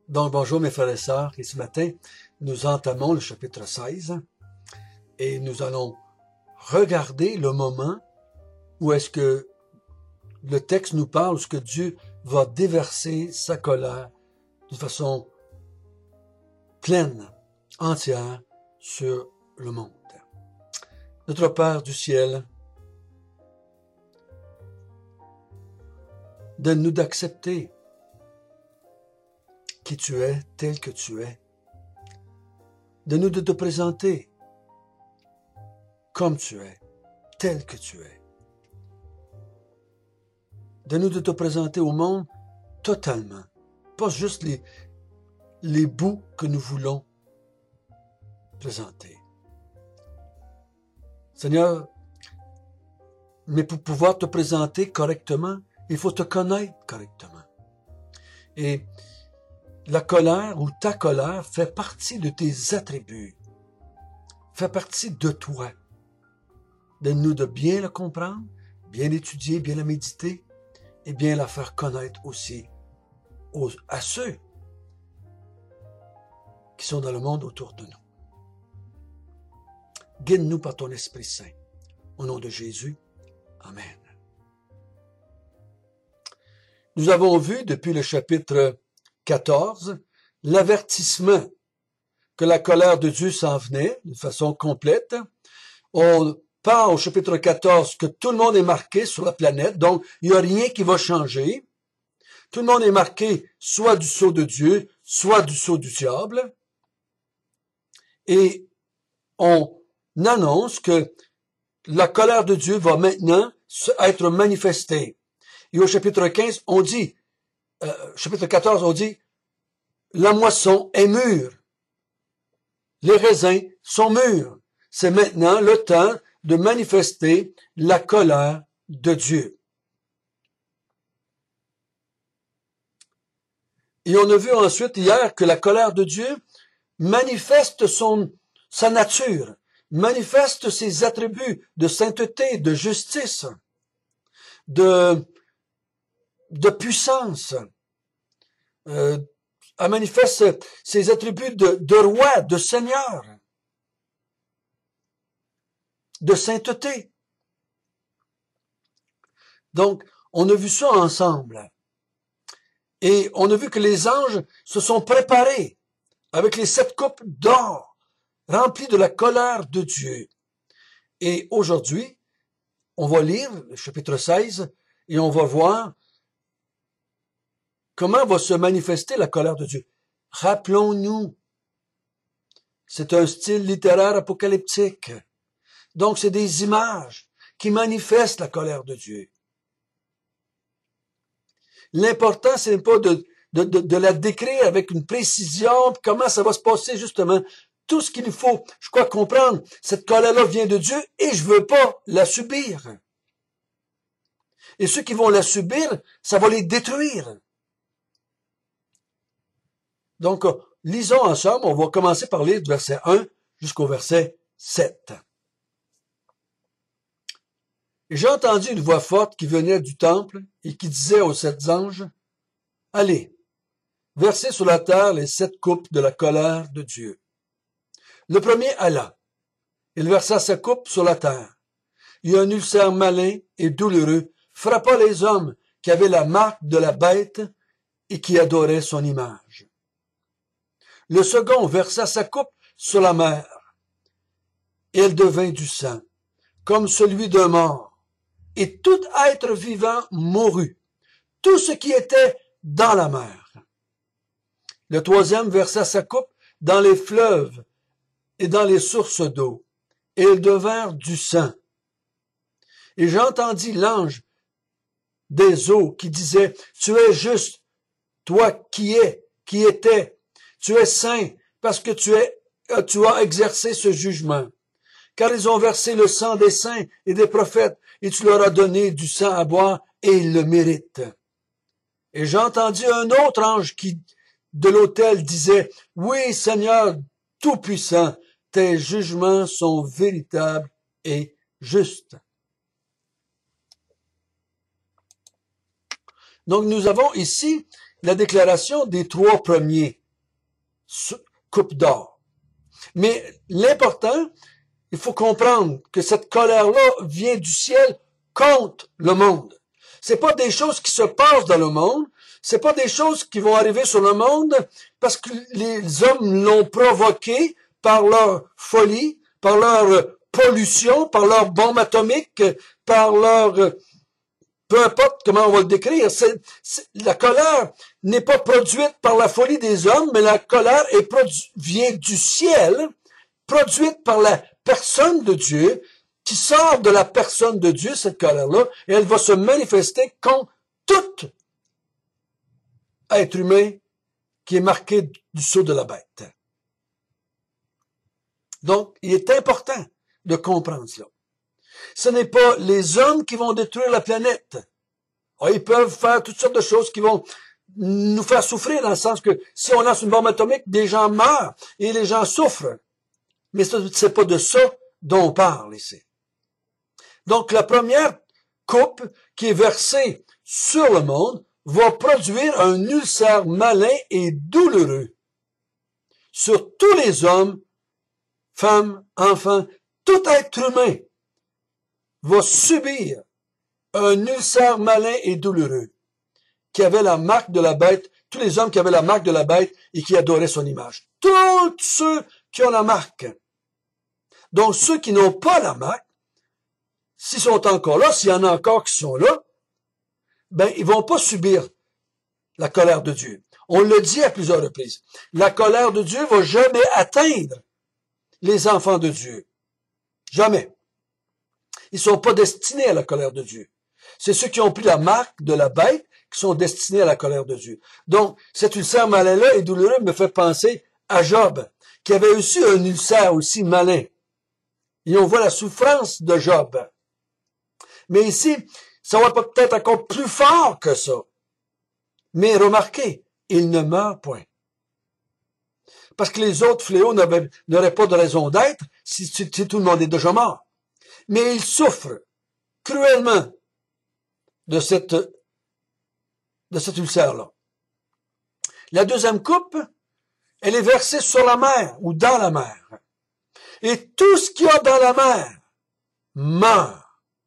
Donc, bonjour mes frères et sœurs, et ce matin, nous entamons le chapitre 16 et nous allons regarder le moment où est-ce que le texte nous parle, où est-ce que Dieu va déverser sa colère de façon pleine, entière sur le monde. Notre Père du ciel, donne-nous d'accepter qui tu es, tel que tu es. Donne-nous de te présenter comme tu es, tel que tu es. Donne-nous de te présenter au monde totalement, pas juste les bouts que nous voulons présenter. Seigneur, mais pour pouvoir te présenter correctement, il faut te connaître correctement. Et la colère ou ta colère fait partie de tes attributs, fait partie de toi. Donne-nous de bien la comprendre, bien l'étudier, bien la méditer et bien la faire connaître aussi à ceux qui sont dans le monde autour de nous. Guide-nous par ton Esprit Saint. Au nom de Jésus, Amen. Nous avons vu depuis le chapitre 14 l'avertissement que la colère de Dieu s'en venait de façon complète. On part au chapitre 14 que tout le monde est marqué sur la planète, donc il n'y a rien qui va changer. Tout le monde est marqué soit du sceau de Dieu, soit du sceau du diable. Et on annonce que la colère de Dieu va maintenant être manifestée. Et au chapitre 15, on dit, chapitre 14, on dit, la moisson est mûre. Les raisins sont mûrs. C'est maintenant le temps de manifester la colère de Dieu. Et on a vu ensuite hier que la colère de Dieu manifeste sa nature, manifeste ses attributs de sainteté, de justice, de puissance. Elle manifeste ses attributs de roi, de seigneur, de sainteté. Donc, on a vu ça ensemble. Et on a vu que les anges se sont préparés avec les 7 coupes d'or remplies de la colère de Dieu. Et aujourd'hui, on va lire le chapitre 16 et on va voir comment va se manifester la colère de Dieu. Rappelons-nous, c'est un style littéraire apocalyptique. Donc, c'est des images qui manifestent la colère de Dieu. L'important, ce n'est pas de la décrire avec une précision, comment ça va se passer justement. Tout ce qu'il nous faut, je crois comprendre, cette colère-là vient de Dieu et je veux pas la subir. Et ceux qui vont la subir, ça va les détruire. Donc, lisons ensemble, on va commencer par lire du verset 1 jusqu'au verset 7. Et j'ai entendu une voix forte qui venait du temple et qui disait aux 7 anges, « Allez, versez sur la terre les 7 coupes de la colère de Dieu. » Le premier alla. Il versa sa coupe sur la terre. Et un ulcère malin et douloureux frappa les hommes qui avaient la marque de la bête et qui adoraient son image. Le second versa sa coupe sur la mer. Et elle devint du sang, comme celui d'un mort. Et tout être vivant mourut, tout ce qui était dans la mer. Le troisième versa sa coupe dans les fleuves et dans les sources d'eau, et ils devinrent du sang. Et j'entendis l'ange des eaux qui disait, « Tu es juste, toi qui étais, tu es saint, parce que tu as exercé ce jugement. Car ils ont versé le sang des saints et des prophètes, et tu leur as donné du sang à boire, et ils le méritent. » Et j'entendis un autre ange qui, de l'autel, disait, « Oui, Seigneur Tout-Puissant, tes jugements sont véritables et justes. » Donc nous avons ici la déclaration des 3 premiers. coupe d'or. Mais l'important, il faut comprendre que cette colère-là vient du ciel contre le monde. C'est pas des choses qui se passent dans le monde, c'est pas des choses qui vont arriver sur le monde parce que les hommes l'ont provoqué par leur folie, par leur pollution, par leur bombe atomique, par leur peu importe comment on va le décrire, la colère n'est pas produite par la folie des hommes, mais la colère vient du ciel, produite par la personne de Dieu, qui sort de la personne de Dieu, cette colère-là, et elle va se manifester contre tout être humain qui est marqué du sceau de la bête. Donc, il est important de comprendre cela. Ce n'est pas les hommes qui vont détruire la planète. Ils peuvent faire toutes sortes de choses qui vont nous faire souffrir, dans le sens que si on lance une bombe atomique, des gens meurent et les gens souffrent. Mais c'est pas de ça dont on parle ici. Donc, la première coupe qui est versée sur le monde va produire un ulcère malin et douloureux sur tous les hommes, femmes, enfants, tout être humain va subir un ulcère malin et douloureux qui avait la marque de la bête, tous les hommes qui avaient la marque de la bête et qui adoraient son image. Tous ceux qui ont la marque. Donc, ceux qui n'ont pas la marque, s'ils sont encore là, s'il y en a encore qui sont là, ben, ils vont pas subir la colère de Dieu. On le dit à plusieurs reprises. La colère de Dieu va jamais atteindre les enfants de Dieu. Jamais. Ils sont pas destinés à la colère de Dieu. C'est ceux qui ont pris la marque de la bête qui sont destinés à la colère de Dieu. Donc, cet ulcère malin-là et douloureux me fait penser à Job, qui avait aussi un ulcère aussi malin. Et on voit la souffrance de Job. Mais ici, ça va peut-être encore plus fort que ça. Mais remarquez, il ne meurt point. Parce que les autres fléaux n'auraient pas de raison d'être si tout le monde est déjà mort. Mais il souffre cruellement de cet ulcère-là. La deuxième coupe, elle est versée sur la mer ou dans la mer. Et tout ce qu'il y a dans la mer meurt.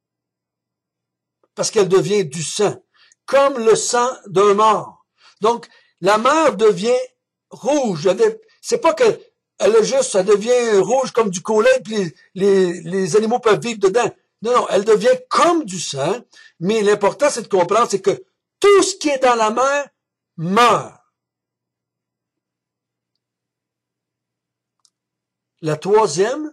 Parce qu'elle devient du sang, comme le sang d'un mort. Donc, la mer devient rouge. C'est pas que ça devient rouge comme du collet, puis les animaux peuvent vivre dedans. Non, elle devient comme du sang, mais l'important, c'est de comprendre, c'est que tout ce qui est dans la mer meurt. La troisième,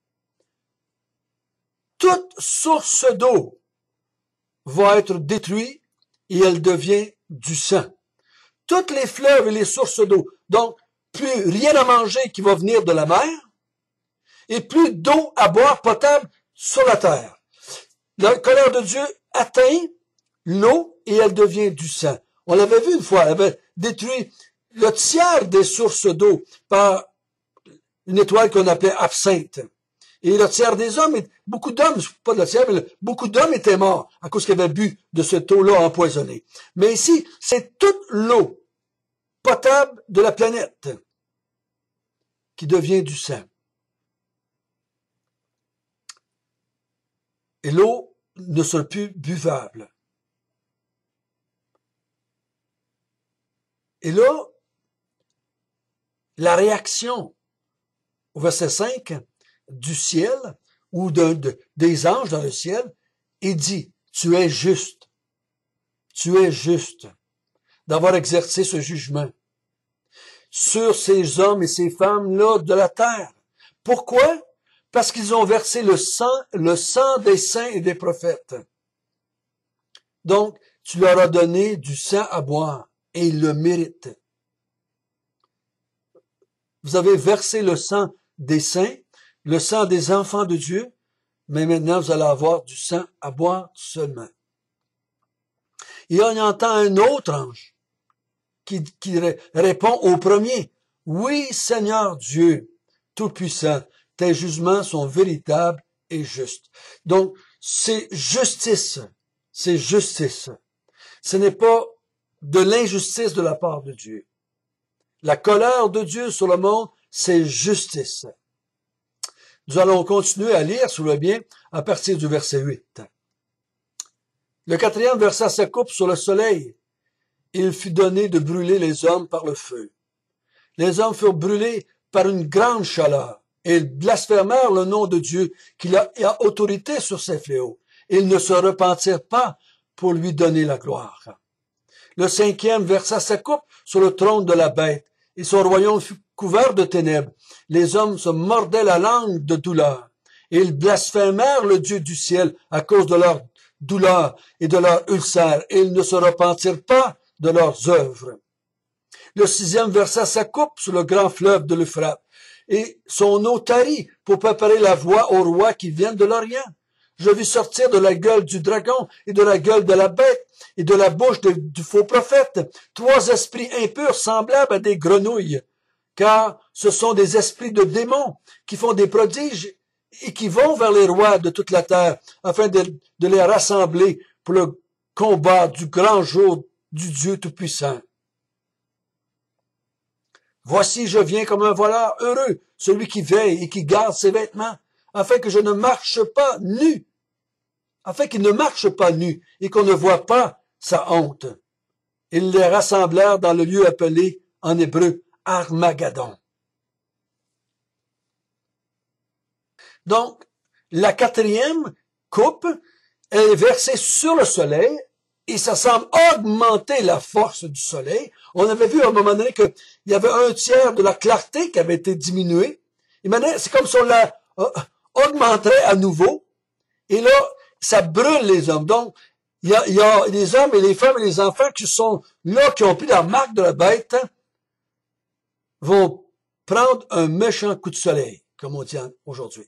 toute source d'eau va être détruite et elle devient du sang. Toutes les fleuves et les sources d'eau. Donc, plus rien à manger qui va venir de la mer et plus d'eau à boire potable sur la terre. La colère de Dieu atteint l'eau et elle devient du sang. On l'avait vu une fois, elle avait détruit le tiers des sources d'eau par une étoile qu'on appelait absinthe. Et le tiers des hommes, beaucoup d'hommes, pas le tiers, mais beaucoup d'hommes étaient morts à cause qu'ils avaient bu de cette eau-là empoisonnée. Mais ici, c'est toute l'eau potable de la planète qui devient du sang. Et l'eau ne sera plus buvable. Et là, la réaction au verset 5 du ciel ou des anges dans le ciel, il dit, tu es juste d'avoir exercé ce jugement sur ces hommes et ces femmes-là de la terre. Pourquoi? Parce qu'ils ont versé le sang des saints et des prophètes. Donc, tu leur as donné du sang à boire et ils le méritent. Vous avez versé le sang des saints, le sang des enfants de Dieu, mais maintenant vous allez avoir du sang à boire seulement. Et on entend un autre ange qui répond au premier. Oui, Seigneur Dieu, Tout-Puissant, tes jugements sont véritables et justes. Donc, c'est justice. C'est justice. Ce n'est pas de l'injustice de la part de Dieu. La colère de Dieu sur le monde, c'est justice. Nous allons continuer à lire, si vous voulez bien, à partir du verset 8. Le 4e verset se coupe sur le soleil. Il fut donné de brûler les hommes par le feu. Les hommes furent brûlés par une grande chaleur, et ils blasphémèrent le nom de Dieu, qui a autorité sur ces fléaux. Ils ne se repentirent pas pour lui donner la gloire. Le 5e verset se coupe sur le trône de la bête, et son royaume fut couvert de ténèbres. Les hommes se mordaient la langue de douleur, et ils blasphémèrent le Dieu du ciel à cause de leur douleur et de leur ulcère, et ils ne se repentirent pas de leurs œuvres. Le 6e verset se coupe sur le grand fleuve de l'Euphrate, et son eau tarit pour préparer la voie aux rois qui viennent de l'Orient. Je vis sortir de la gueule du dragon et de la gueule de la bête et de la bouche du faux prophète 3 esprits impurs semblables à des grenouilles, car ce sont des esprits de démons qui font des prodiges et qui vont vers les rois de toute la terre afin de les rassembler pour le combat du grand jour du Dieu Tout-Puissant. Voici, je viens comme un voleur heureux, celui qui veille et qui garde ses vêtements, afin que je ne marche pas nu, afin qu'il ne marche pas nu et qu'on ne voit pas sa honte. Ils les rassemblèrent dans le lieu appelé en hébreu Armageddon. Donc, la 4e coupe est versée sur le soleil et ça semble augmenter la force du soleil. On avait vu à un moment donné qu'il y avait 1/3 de la clarté qui avait été diminuée. Et maintenant, c'est comme si on la augmenterait à nouveau. Et là, ça brûle les hommes. Donc, il y a les hommes et les femmes et les enfants qui sont là, qui ont pris la marque de la bête, vont prendre un méchant coup de soleil, comme on dit aujourd'hui.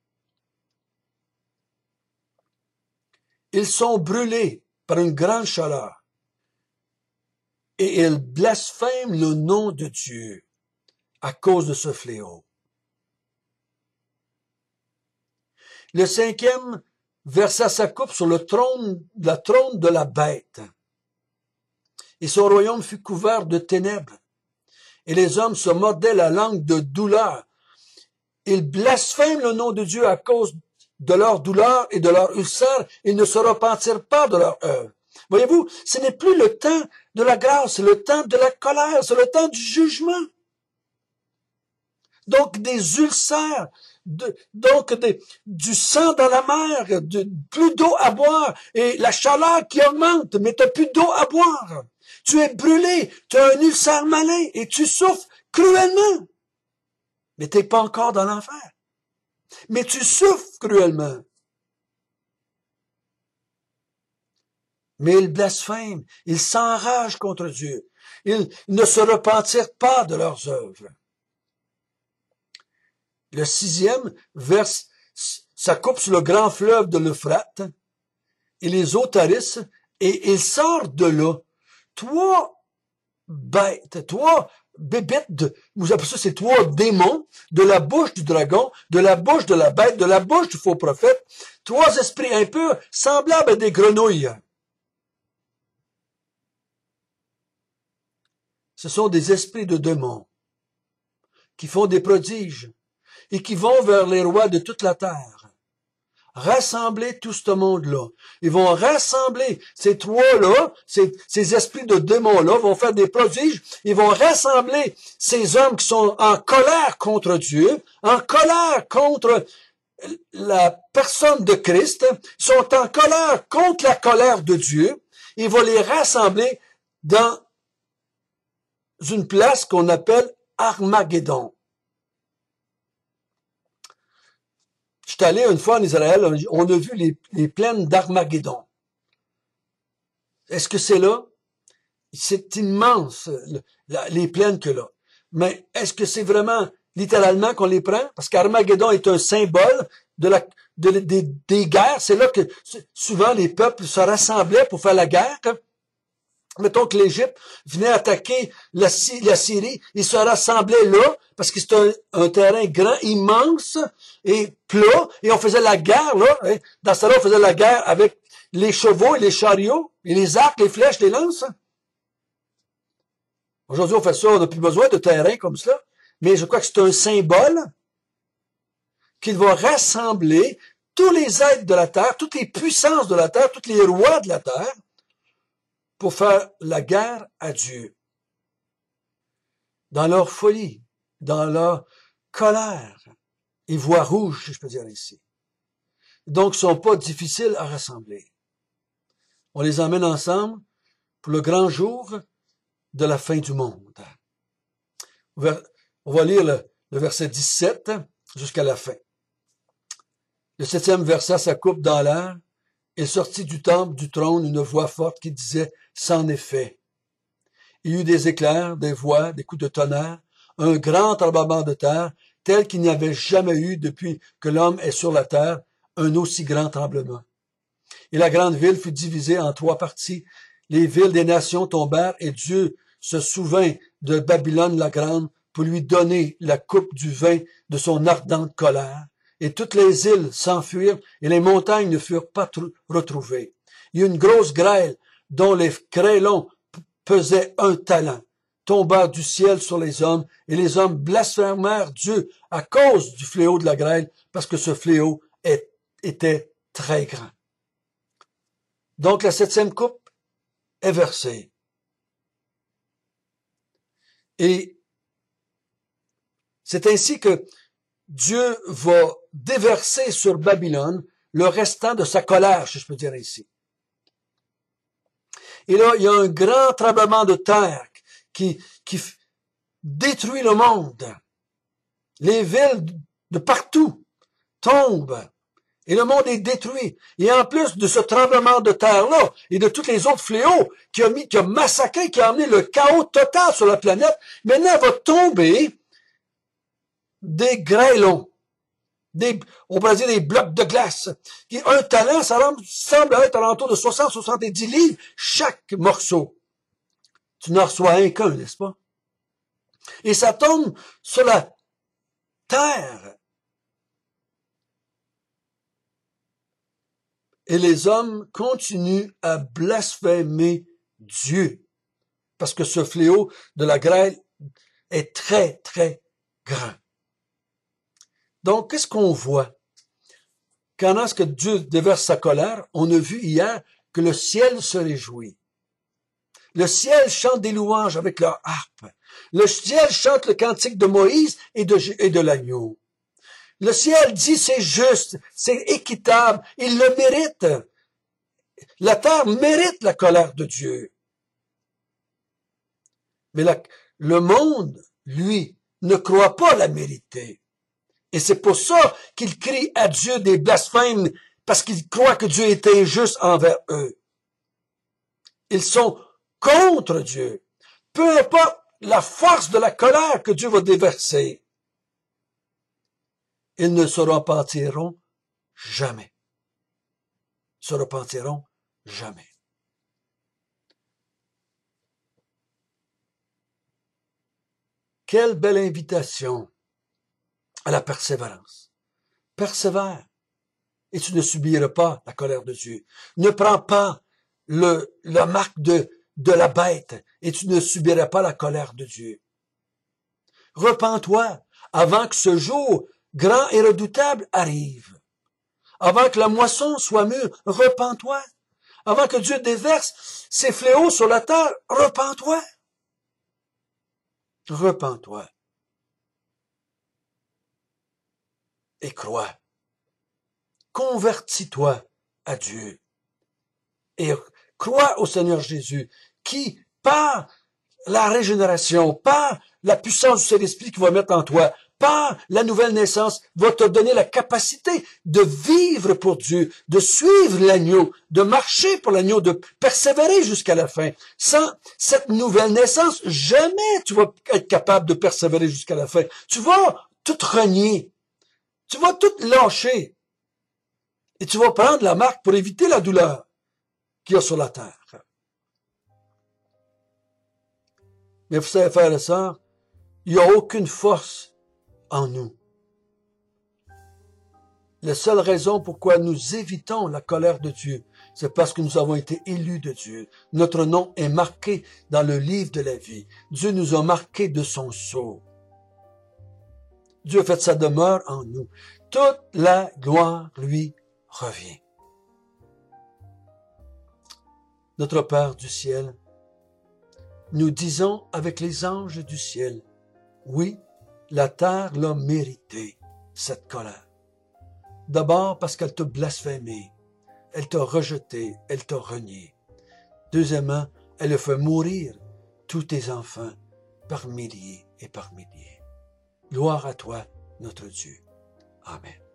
Ils sont brûlés par une grande chaleur et ils blasphèment le nom de Dieu à cause de ce fléau. Le 5e versa sa coupe sur le trône de la bête, et son royaume fut couvert de ténèbres, et les hommes se mordaient la langue de douleur. Ils blasphèment le nom de Dieu à cause de leur douleur et de leur ulcère. Ils ne se repentirent pas de leur œuvre. Voyez-vous, ce n'est plus le temps de la grâce, c'est le temps de la colère, c'est le temps du jugement. Donc des ulcères, du sang dans la mer, plus d'eau à boire, et la chaleur qui augmente, mais tu n'as plus d'eau à boire. Tu es brûlé, tu as un ulcère malin, et tu souffres cruellement. Mais tu n'es pas encore dans l'enfer. Mais tu souffres cruellement. Mais ils blasphèment, ils s'enragent contre Dieu. Ils ne se repentirent pas de leurs œuvres. Le 6e verse sa coupe sur le grand fleuve de l'Euphrate, et les eaux tarissent, et il sort de là 3 bêtes, 3 bébites, vous appelez ça, c'est 3 démons, de la bouche du dragon, de la bouche de la bête, de la bouche du faux prophète, 3 esprits impurs, semblables à des grenouilles. Ce sont des esprits de démons qui font des prodiges et qui vont vers les rois de toute la terre. Rassembler tout ce monde-là. Ils vont rassembler ces 3-là, ces esprits de démons-là, vont faire des prodiges. Ils vont rassembler ces hommes qui sont en colère contre Dieu, en colère contre la personne de Christ, sont en colère contre la colère de Dieu. Ils vont les rassembler dans une place qu'on appelle Armageddon. Je suis allé une fois en Israël, on a vu les plaines d'Armageddon. Est-ce que c'est là? C'est immense, les plaines que là. Mais est-ce que c'est vraiment littéralement qu'on les prend? Parce qu'Armageddon est un symbole des guerres. C'est là que souvent les peuples se rassemblaient pour faire la guerre. Mettons que l'Égypte venait attaquer la Syrie, ils se rassemblaient là, parce que c'est un terrain grand, immense et plat, et on faisait la guerre là. Hein. Dans ce là, on faisait la guerre avec les chevaux et les chariots, et les arcs, les flèches, les lances. Aujourd'hui, on fait ça, on n'a plus besoin de terrain comme cela, mais je crois que c'est un symbole qu'il va rassembler tous les êtres de la terre, toutes les puissances de la terre, tous les rois de la terre, pour faire la guerre à Dieu. Dans leur folie, dans leur colère, ils voient rouge, si je peux dire ici. Donc, ils ne sont pas difficiles à rassembler. On les emmène ensemble pour le grand jour de la fin du monde. On va lire le verset 17 jusqu'à la fin. Le 7e verset, ça coupe dans l'air. Et sortit du temple, du trône, une voix forte qui disait, c'en est fait. Il y eut des éclairs, des voix, des coups de tonnerre, un grand tremblement de terre, tel qu'il n'y avait jamais eu depuis que l'homme est sur la terre, un aussi grand tremblement. Et la grande ville fut divisée en 3 parties. Les villes des nations tombèrent et Dieu se souvint de Babylone la grande pour lui donner la coupe du vin de son ardente colère. Et toutes les îles s'enfuirent et les montagnes ne furent pas retrouvées. Il y eut une grosse grêle dont les grêlons pesaient 1 talent, tomba du ciel sur les hommes et les hommes blasphémèrent Dieu à cause du fléau de la grêle parce que ce fléau était très grand. Donc la 7e coupe est versée. Et c'est ainsi que Dieu va déverser sur Babylone le restant de sa colère, si je peux dire ainsi. Et là, il y a un grand tremblement de terre qui détruit le monde. Les villes de partout tombent. Et le monde est détruit. Et en plus de ce tremblement de terre-là, et de tous les autres fléaux qui a massacré, qui a amené le chaos total sur la planète, maintenant va tomber des grêlons. On pourrait dire des blocs de glace. Un talent, ça semble être alentour de 60-70 livres chaque morceau. Tu n'en reçois un qu'un, n'est-ce pas? Et ça tombe sur la terre. Et les hommes continuent à blasphémer Dieu. Parce que ce fléau de la grêle est très, très grand. Donc, qu'est-ce qu'on voit? Quand est-ce que Dieu déverse sa colère? On a vu hier que le ciel se réjouit. Le ciel chante des louanges avec leur harpe. Le ciel chante le cantique de Moïse et de l'agneau. Le ciel dit c'est juste, c'est équitable, il le mérite. La terre mérite la colère de Dieu. Mais le monde, lui, ne croit pas la mériter. Et c'est pour ça qu'ils crient à Dieu des blasphèmes, parce qu'ils croient que Dieu est injuste envers eux. Ils sont contre Dieu. Peu importe la force de la colère que Dieu va déverser, ils ne se repentiront jamais. Se repentiront jamais. Quelle belle invitation à la persévérance. Persévère et tu ne subiras pas la colère de Dieu. Ne prends pas la marque de la bête et tu ne subiras pas la colère de Dieu. Repens-toi avant que ce jour grand et redoutable arrive. Avant que la moisson soit mûre, repens-toi. Avant que Dieu déverse ses fléaux sur la terre, repens-toi. Repens-toi. Et crois. Convertis-toi à Dieu. Et crois au Seigneur Jésus, qui, par la régénération, par la puissance du Saint-Esprit qu'il va mettre en toi, par la nouvelle naissance, va te donner la capacité de vivre pour Dieu, de suivre l'agneau, de marcher pour l'agneau, de persévérer jusqu'à la fin. Sans cette nouvelle naissance, jamais tu vas être capable de persévérer jusqu'à la fin. Tu vas tout renier. Tu vas tout lâcher. Et tu vas prendre la marque pour éviter la douleur qu'il y a sur la terre. Mais vous savez, frères et sœurs, il n'y a aucune force en nous. La seule raison pourquoi nous évitons la colère de Dieu, C'est parce que nous avons été élus de Dieu. Notre nom est marqué dans le livre de la vie. Dieu nous a marqués de son sceau. Dieu a fait sa demeure en nous. Toute la gloire lui revient. Notre Père du ciel, nous disons avec les anges du ciel, oui, la terre l'a mérité, cette colère. D'abord parce qu'elle t'a blasphémé, elle t'a rejeté, elle t'a renié. Deuxièmement, elle a fait mourir tous tes enfants par milliers et par milliers. Gloire à toi, notre Dieu. Amen.